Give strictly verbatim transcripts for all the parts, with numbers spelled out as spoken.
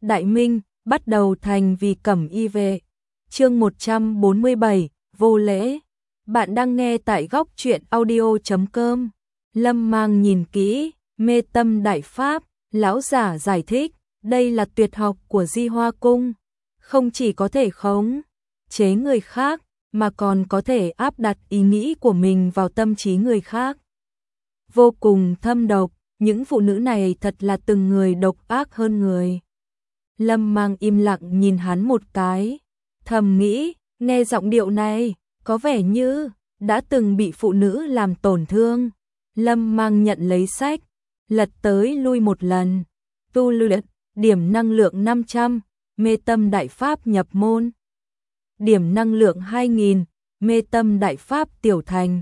Đại Minh, bắt đầu thành vì Cẩm Y về. Chương một trăm bốn mươi bảy, vô lễ. Bạn đang nghe tại góc truyện audio chấm com. Lâm Mang nhìn kỹ, mê tâm đại pháp, lão giả giải thích, đây là tuyệt học của Di Hoa Cung, không chỉ có thể khống chế người khác, mà còn có thể áp đặt ý nghĩ của mình vào tâm trí người khác. Vô cùng thâm độc, những phụ nữ này thật là từng người độc ác hơn người. Lâm Mang im lặng nhìn hắn một cái, thầm nghĩ, nghe giọng điệu này, có vẻ như đã từng bị phụ nữ làm tổn thương. Lâm Mang nhận lấy sách, lật tới lui một lần, tu luyện, điểm năng lượng năm trăm, mê tâm đại pháp nhập môn. Điểm năng lượng hai nghìn, mê tâm đại pháp tiểu thành.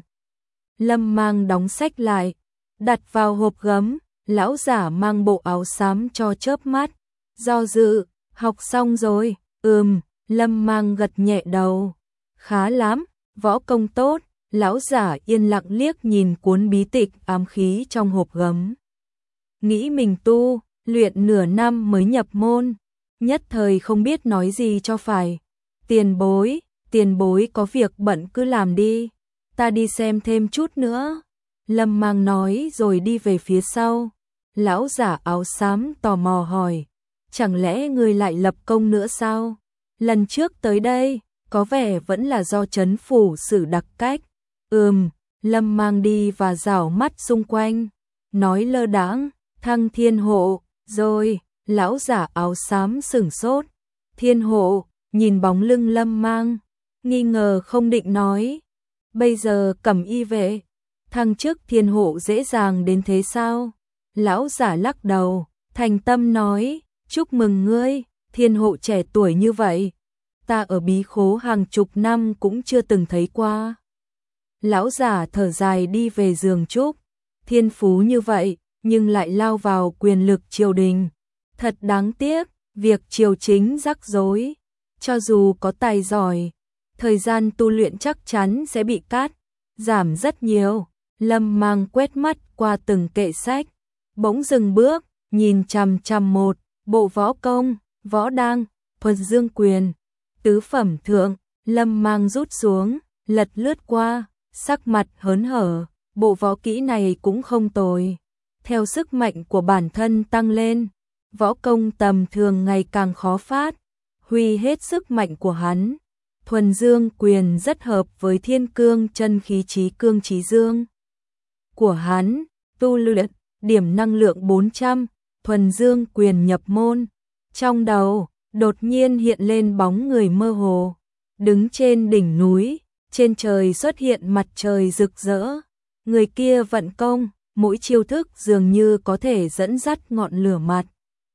Lâm Mang đóng sách lại, đặt vào hộp gấm, lão giả mang bộ áo xám cho chớp mắt, do dự, học xong rồi, ừm, Lâm Mang gật nhẹ đầu, khá lắm, võ công tốt. Lão giả yên lặng liếc nhìn cuốn bí tịch ám khí trong hộp gấm. Nghĩ mình tu, luyện nửa năm mới nhập môn, nhất thời không biết nói gì cho phải. Tiền bối, tiền bối có việc bận cứ làm đi, ta đi xem thêm chút nữa. Lâm Mang nói rồi đi về phía sau. Lão giả áo xám tò mò hỏi, chẳng lẽ ngươi lại lập công nữa sao? Lần trước tới đây, có vẻ vẫn là do trấn phủ xử đặc cách. Ừm, Lâm Mang đi và rảo mắt xung quanh, nói lơ đãng, Thăng Thiên Hộ, rồi, lão giả áo xám sửng sốt. Thiên Hộ, nhìn bóng lưng Lâm Mang, nghi ngờ không định nói, bây giờ Cẩm Y vệ, thăng chức Thiên Hộ dễ dàng đến thế sao? Lão giả lắc đầu, thành tâm nói, chúc mừng ngươi, Thiên Hộ trẻ tuổi như vậy, ta ở bí khố hàng chục năm cũng chưa từng thấy qua. Lão giả thở dài đi về giường trúc, thiên phú như vậy, nhưng lại lao vào quyền lực triều đình. Thật đáng tiếc, việc triều chính rắc rối, cho dù có tài giỏi, thời gian tu luyện chắc chắn sẽ bị cắt, giảm rất nhiều. Lâm Mang quét mắt qua từng kệ sách, bỗng dừng bước, nhìn chằm chằm một bộ võ công, võ đăng, thuần dương quyền, tứ phẩm thượng. Lâm Mang rút xuống, lật lướt qua, sắc mặt hớn hở, bộ võ kỹ này cũng không tồi. Theo sức mạnh của bản thân tăng lên, võ công tầm thường ngày càng khó phát, huy hết sức mạnh của hắn. Thuần dương quyền rất hợp với thiên cương chân khí trí cương trí dương của hắn, tu luyện, điểm năng lượng bốn trăm, thuần dương quyền nhập môn. Trong đầu, đột nhiên hiện lên bóng người mơ hồ, đứng trên đỉnh núi. Trên trời xuất hiện mặt trời rực rỡ, người kia vận công, mỗi chiêu thức dường như có thể dẫn dắt ngọn lửa mặt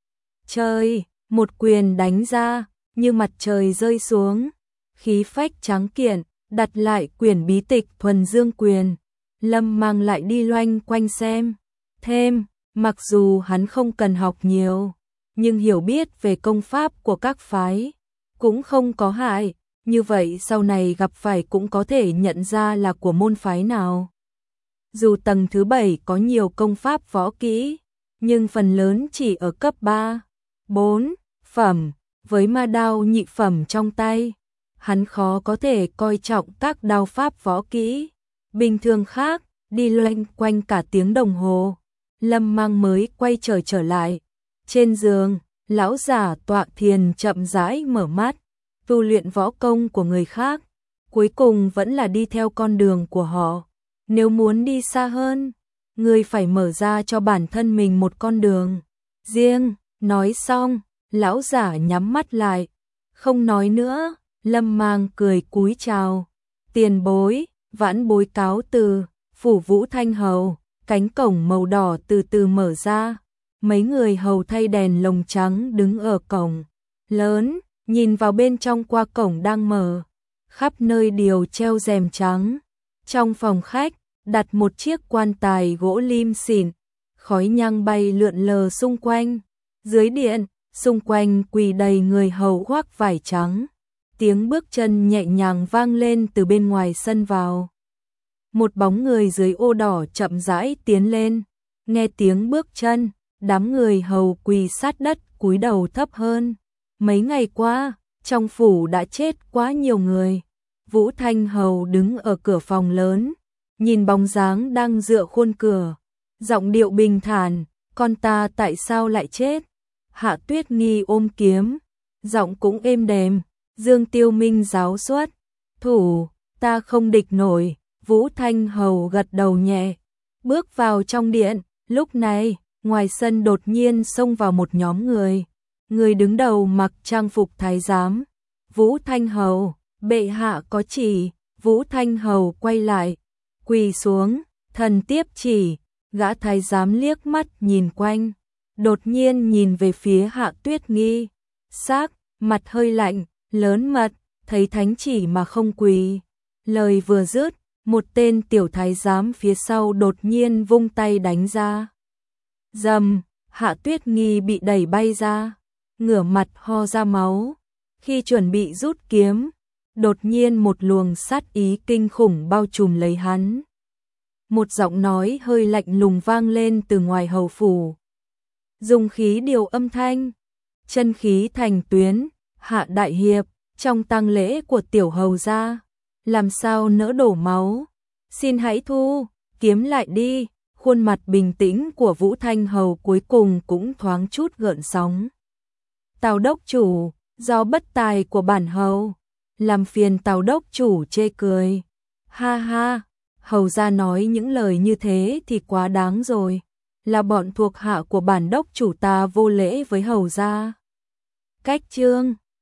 trời, một quyền đánh ra, như mặt trời rơi xuống, khí phách tráng kiện, đặt lại quyển bí tịch thuần dương quyền. Lâm Mang lại đi loanh quanh xem, thêm, mặc dù hắn không cần học nhiều, nhưng hiểu biết về công pháp của các phái cũng không có hại. Như vậy sau này gặp phải cũng có thể nhận ra là của môn phái nào. Dù tầng thứ bảy có nhiều công pháp võ kỹ, nhưng phần lớn chỉ ở cấp ba, bốn phẩm, với ma đao nhị phẩm trong tay, hắn khó có thể coi trọng các đao pháp võ kỹ. Bình thường khác, đi loanh quanh cả tiếng đồng hồ, Lâm Mang mới quay trở trở lại. Trên giường, lão giả tọa thiền chậm rãi mở mắt, tu luyện võ công của người khác, cuối cùng vẫn là đi theo con đường của họ. Nếu muốn đi xa hơn, người phải mở ra cho bản thân mình một con đường riêng. Nói xong, lão giả nhắm mắt lại, không nói nữa. Lâm Mang cười cúi chào, tiền bối, vãn bối cáo từ. Phủ Vũ Thanh hầu, cánh cổng màu đỏ từ từ mở ra, mấy người hầu thay đèn lồng trắng đứng ở cổng lớn, nhìn vào bên trong qua cổng đang mở, khắp nơi đều treo rèm trắng. Trong phòng khách, đặt một chiếc quan tài gỗ lim xịn, khói nhang bay lượn lờ xung quanh. Dưới điện, xung quanh quỳ đầy người hầu khoác vải trắng. Tiếng bước chân nhẹ nhàng vang lên từ bên ngoài sân vào. Một bóng người dưới ô đỏ chậm rãi tiến lên, nghe tiếng bước chân, đám người hầu quỳ sát đất cúi đầu thấp hơn. Mấy ngày qua, trong phủ đã chết quá nhiều người. Vũ Thanh Hầu đứng ở cửa phòng lớn, nhìn bóng dáng đang dựa khuôn cửa, giọng điệu bình thản, con ta tại sao lại chết? Hạ Tuyết Nghi ôm kiếm, giọng cũng êm đềm. Dương Tiêu Minh giáo suất, thủ, ta không địch nổi. Vũ Thanh Hầu gật đầu nhẹ, bước vào trong điện. Lúc này, ngoài sân đột nhiên xông vào một nhóm người. Người đứng đầu mặc trang phục thái giám. Vũ Thanh Hầu, bệ hạ có chỉ. Vũ Thanh Hầu quay lại, quỳ xuống, thần tiếp chỉ. Gã thái giám liếc mắt nhìn quanh, đột nhiên nhìn về phía Hạ Tuyết Nghi, sắc mặt hơi lạnh, lớn mật, thấy thánh chỉ mà không quỳ. Lời vừa dứt, một tên tiểu thái giám phía sau đột nhiên vung tay đánh ra. Dầm, Hạ Tuyết Nghi bị đẩy bay ra, ngửa mặt ho ra máu. Khi chuẩn bị rút kiếm, đột nhiên một luồng sát ý kinh khủng bao trùm lấy hắn. Một giọng nói hơi lạnh lùng vang lên từ ngoài hầu phủ. Dùng khí điều âm thanh, chân khí thành tuyến. Hạ đại hiệp, trong tang lễ của tiểu hầu gia, làm sao nỡ đổ máu? Xin hãy thu kiếm lại đi. Khuôn mặt bình tĩnh của Vũ Thanh Hầu cuối cùng cũng thoáng chút gợn sóng. Tào đốc chủ, do bất tài của bản hầu, làm phiền Tào đốc chủ chê cười. Ha ha, hầu gia nói những lời như thế thì quá đáng rồi. Là bọn thuộc hạ của bản đốc chủ ta vô lễ với hầu gia. Cách chương